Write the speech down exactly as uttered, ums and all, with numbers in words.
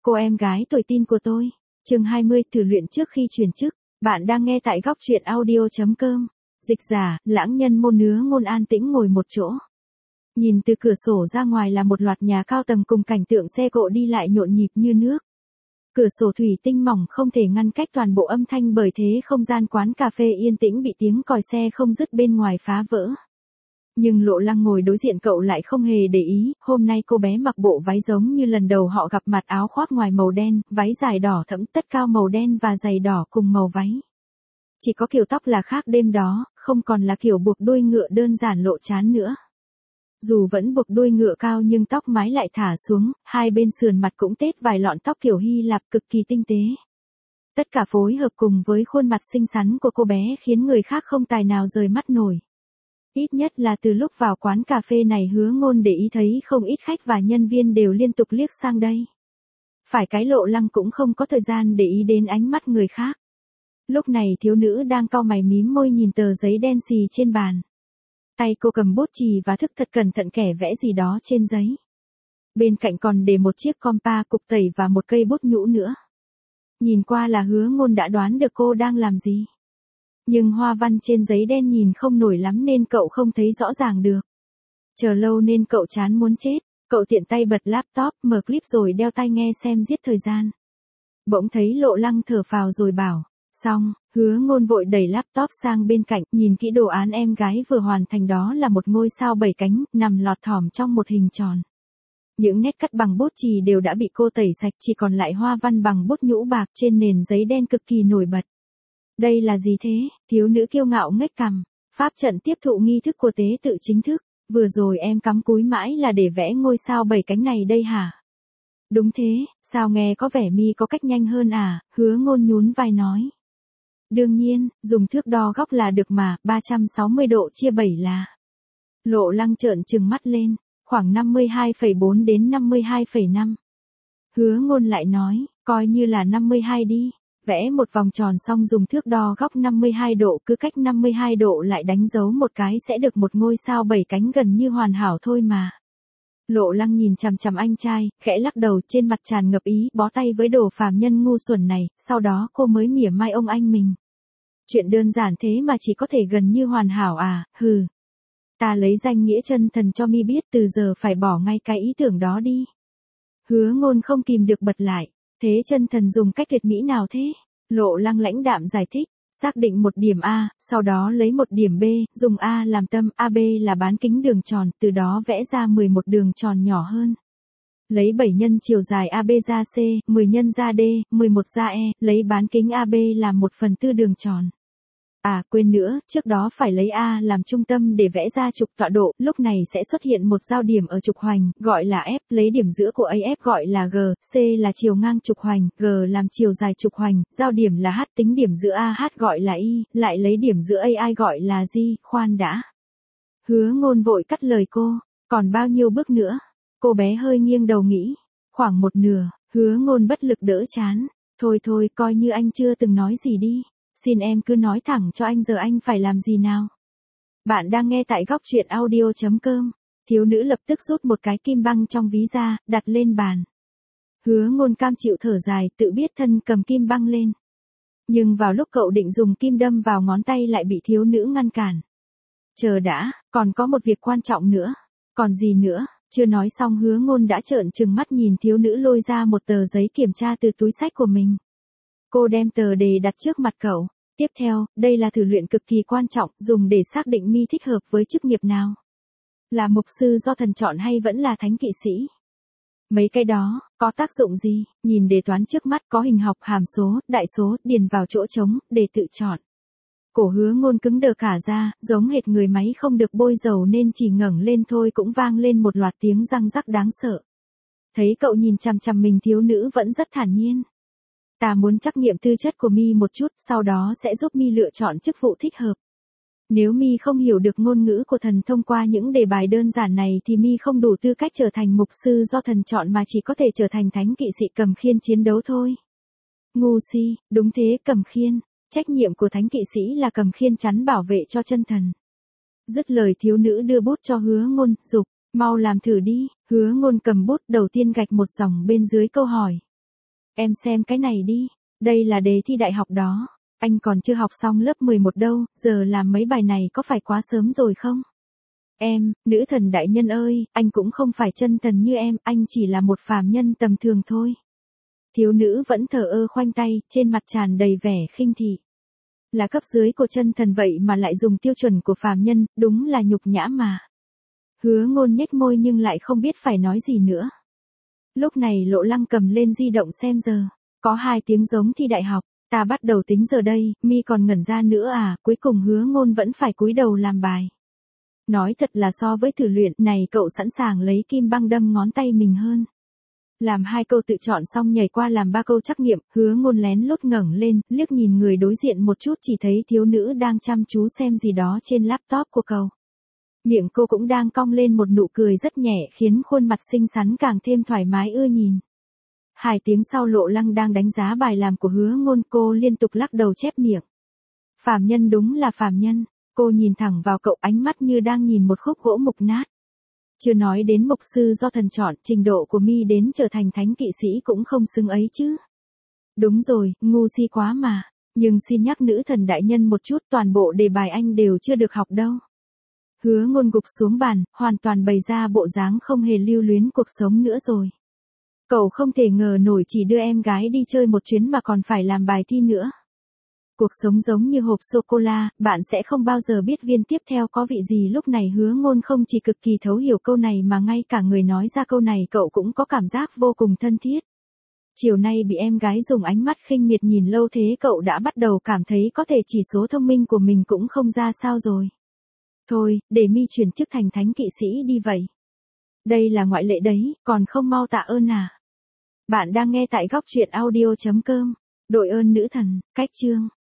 Cô em gái tuổi teen của tôi. Chương hai mươi, thử luyện trước khi chuyển chức. Bạn đang nghe tại góc truyện audio.com. Dịch giả, lãng nhân môn nứa ngôn an tĩnh ngồi một chỗ. Nhìn từ cửa sổ ra ngoài là một loạt nhà cao tầng cùng cảnh tượng xe cộ đi lại nhộn nhịp như nước. Cửa sổ thủy tinh mỏng không thể ngăn cách toàn bộ âm thanh, bởi thế không gian quán cà phê yên tĩnh bị tiếng còi xe không dứt bên ngoài phá vỡ. Nhưng Lộ Lăng ngồi đối diện cậu lại không hề để ý, hôm nay cô bé mặc bộ váy giống như lần đầu họ gặp mặt, áo khoác ngoài màu đen, váy dài đỏ thẫm, tất cao màu đen và giày đỏ cùng màu váy. Chỉ có kiểu tóc là khác đêm đó, không còn là kiểu buộc đuôi ngựa đơn giản lộ trán nữa. Dù vẫn buộc đuôi ngựa cao nhưng tóc mái lại thả xuống, hai bên sườn mặt cũng tết vài lọn tóc kiểu Hy Lạp cực kỳ tinh tế. Tất cả phối hợp cùng với khuôn mặt xinh xắn của cô bé khiến người khác không tài nào rời mắt nổi. Ít nhất là từ lúc vào quán cà phê này Hứa Ngôn để ý thấy không ít khách và nhân viên đều liên tục liếc sang đây. Phải cái Lộ Lăng cũng không có thời gian để ý đến ánh mắt người khác. Lúc này thiếu nữ đang cau mày mím môi nhìn tờ giấy đen xì trên bàn. Tay cô cầm bút chì và thức thật cẩn thận kẻ vẽ gì đó trên giấy. Bên cạnh còn để một chiếc compa, cục tẩy và một cây bút nhũ nữa. Nhìn qua là Hứa Ngôn đã đoán được cô đang làm gì. Nhưng hoa văn trên giấy đen nhìn không nổi lắm nên cậu không thấy rõ ràng được. Chờ lâu nên cậu chán muốn chết, cậu tiện tay bật laptop, mở clip rồi đeo tai nghe xem giết thời gian. Bỗng thấy Lộ Lăng thở phào rồi bảo, xong. Hứa Ngôn vội đẩy laptop sang bên cạnh, nhìn kỹ đồ án em gái vừa hoàn thành, đó là một ngôi sao bảy cánh, nằm lọt thỏm trong một hình tròn. Những nét cắt bằng bút chì đều đã bị cô tẩy sạch, chỉ còn lại hoa văn bằng bút nhũ bạc trên nền giấy đen cực kỳ nổi bật. Đây là gì thế? Thiếu nữ kiêu ngạo ngếch cằm. Pháp trận tiếp thụ nghi thức của tế tự chính thức. Vừa rồi em cắm cúi mãi là để vẽ ngôi sao bảy cánh này đây hả? Đúng thế, sao nghe có vẻ mi có cách nhanh hơn à? Hứa Ngôn nhún vai nói. Đương nhiên, dùng thước đo góc là được mà, ba trăm sáu mươi độ chia bảy là. Lộ Lăng trợn trừng mắt lên, khoảng năm mươi hai phẩy bốn đến năm mươi hai phẩy năm. Hứa Ngôn lại nói, coi như là năm mươi hai đi, vẽ một vòng tròn xong dùng thước đo góc năm mươi hai độ, cứ cách năm mươi hai độ lại đánh dấu một cái sẽ được một ngôi sao bảy cánh gần như hoàn hảo thôi mà. Lộ Lăng nhìn chằm chằm anh trai, khẽ lắc đầu, trên mặt tràn ngập ý, bó tay với đồ phàm nhân ngu xuẩn này, sau đó cô mới mỉa mai ông anh mình. Chuyện đơn giản thế mà chỉ có thể gần như hoàn hảo à, hừ. Ta lấy danh nghĩa chân thần cho mi biết, từ giờ phải bỏ ngay cái ý tưởng đó đi. Hứa Ngôn không kìm được bật lại, thế chân thần dùng cách tuyệt mỹ nào thế? Lộ Lăng lãnh đạm giải thích, xác định một điểm A, sau đó lấy một điểm B, dùng A làm tâm, a bê là bán kính đường tròn, từ đó vẽ ra mười một đường tròn nhỏ hơn. Lấy bảy nhân chiều dài a bê ra C, mười nhân ra D, mười một ra E, lấy bán kính a bê làm một phần tư đường tròn. À, quên nữa, trước đó phải lấy A làm trung tâm để vẽ ra trục tọa độ, lúc này sẽ xuất hiện một giao điểm ở trục hoành, gọi là F, lấy điểm giữa của a ép gọi là G, C là chiều ngang trục hoành, G làm chiều dài trục hoành, giao điểm là H, tính điểm giữa a hát gọi là Y, lại lấy điểm giữa a i gọi là G, khoan đã. Hứa Ngôn vội cắt lời cô, còn bao nhiêu bước nữa? Cô bé hơi nghiêng đầu nghĩ, khoảng một nửa. Hứa Ngôn bất lực đỡ chán, thôi thôi coi như anh chưa từng nói gì đi. Xin em cứ nói thẳng cho anh, giờ anh phải làm gì nào? Bạn đang nghe tại góc truyện audio.com. Thiếu nữ lập tức rút một cái kim băng trong ví ra, đặt lên bàn. Hứa Ngôn cam chịu thở dài, tự biết thân cầm kim băng lên. Nhưng vào lúc cậu định dùng kim đâm vào ngón tay lại bị thiếu nữ ngăn cản. Chờ đã, còn có một việc quan trọng nữa. Còn gì nữa? Chưa nói xong Hứa Ngôn đã trợn trừng mắt nhìn thiếu nữ lôi ra một tờ giấy kiểm tra từ túi xách của mình. Cô đem tờ đề đặt trước mặt cậu. Tiếp theo, đây là thử luyện cực kỳ quan trọng, dùng để xác định mi thích hợp với chức nghiệp nào. Là mục sư do thần chọn hay vẫn là thánh kỵ sĩ? Mấy cái đó, có tác dụng gì? Nhìn đề toán trước mắt có hình học, hàm số, đại số, điền vào chỗ trống, để tự chọn. Cổ Hứa Ngôn cứng đờ cả ra, giống hệt người máy không được bôi dầu nên chỉ ngẩng lên thôi cũng vang lên một loạt tiếng răng rắc đáng sợ. Thấy cậu nhìn chằm chằm mình, thiếu nữ vẫn rất thản nhiên. Ta muốn trắc nghiệm tư chất của mi một chút, sau đó sẽ giúp mi lựa chọn chức vụ thích hợp. Nếu mi không hiểu được ngôn ngữ của thần thông qua những đề bài đơn giản này thì mi không đủ tư cách trở thành mục sư do thần chọn mà chỉ có thể trở thành thánh kỵ sĩ cầm khiên chiến đấu thôi. Ngu si, đúng thế, cầm khiên. Trách nhiệm của thánh kỵ sĩ là cầm khiên chắn bảo vệ cho chân thần. Dứt lời thiếu nữ đưa bút cho Hứa Ngôn, dục, mau làm thử đi. Hứa Ngôn cầm bút, đầu tiên gạch một dòng bên dưới câu hỏi. Em xem cái này đi, đây là đề thi đại học đó. Anh còn chưa học xong lớp mười một đâu, giờ làm mấy bài này có phải quá sớm rồi không? Em, nữ thần đại nhân ơi, anh cũng không phải chân thần như em, anh chỉ là một phàm nhân tầm thường thôi. Thiếu nữ vẫn thờ ơ khoanh tay, trên mặt tràn đầy vẻ khinh thị. Là cấp dưới của chân thần vậy mà lại dùng tiêu chuẩn của phàm nhân, đúng là nhục nhã mà. Hứa Ngôn nhếch môi nhưng lại không biết phải nói gì nữa. Lúc này Lộ Lăng cầm lên di động xem giờ, có hai tiếng giống thi đại học, ta bắt đầu tính giờ đây, mi còn ngẩn ra nữa à, cuối cùng Hứa Ngôn vẫn phải cúi đầu làm bài. Nói thật là so với thử luyện này cậu sẵn sàng lấy kim băng đâm ngón tay mình hơn. Làm hai câu tự chọn xong nhảy qua làm ba câu trắc nghiệm, Hứa Ngôn lén lút ngẩng lên, liếc nhìn người đối diện một chút chỉ thấy thiếu nữ đang chăm chú xem gì đó trên laptop của cậu. Miệng cô cũng đang cong lên một nụ cười rất nhẹ khiến khuôn mặt xinh xắn càng thêm thoải mái ưa nhìn. Hai tiếng sau Lộ Lăng đang đánh giá bài làm của Hứa Ngôn, cô liên tục lắc đầu chép miệng. Phàm nhân đúng là phàm nhân, cô nhìn thẳng vào cậu ánh mắt như đang nhìn một khúc gỗ mục nát. Chưa nói đến mục sư do thần chọn, trình độ của mi đến trở thành thánh kỵ sĩ cũng không xứng ấy chứ. Đúng rồi, ngu si quá mà, nhưng xin nhắc nữ thần đại nhân một chút, toàn bộ đề bài anh đều chưa được học đâu. Hứa Ngôn gục xuống bàn, hoàn toàn bày ra bộ dáng không hề lưu luyến cuộc sống nữa rồi. Cậu không thể ngờ nổi chỉ đưa em gái đi chơi một chuyến mà còn phải làm bài thi nữa. Cuộc sống giống như hộp sô-cô-la, bạn sẽ không bao giờ biết viên tiếp theo có vị gì. Lúc này Hứa Ngôn không chỉ cực kỳ thấu hiểu câu này mà ngay cả người nói ra câu này cậu cũng có cảm giác vô cùng thân thiết. Chiều nay bị em gái dùng ánh mắt khinh miệt nhìn lâu thế cậu đã bắt đầu cảm thấy có thể chỉ số thông minh của mình cũng không ra sao rồi. Thôi, để mi chuyển chức thành thánh kỵ sĩ đi vậy. Đây là ngoại lệ đấy, còn không mau tạ ơn à. Bạn đang nghe tại góc truyện audio chấm com. Đội ơn nữ thần, cách chương.